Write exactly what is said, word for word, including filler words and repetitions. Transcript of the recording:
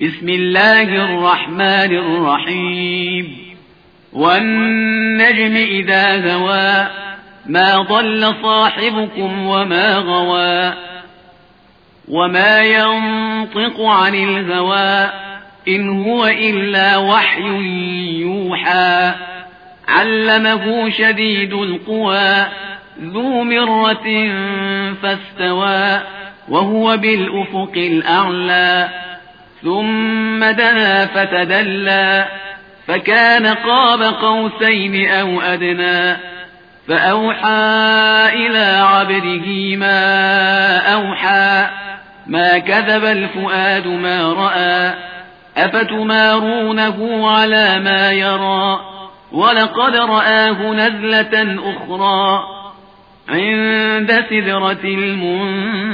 بسم الله الرحمن الرحيم والنجم إذا هوى ما ضل صاحبكم وما غوى وما ينطق عن الهوى إن هو إلا وحي يوحى علمه شديد القوى ذو مرة فاستوى وهو بالأفق الأعلى ثم دنا فتدلى فكان قاب قوسين أو أدنى فأوحى إلى عبده ما أوحى ما كذب الفؤاد ما رأى أفتمارونه على ما يرى ولقد رآه نزلة أخرى عند سدرة المنتهى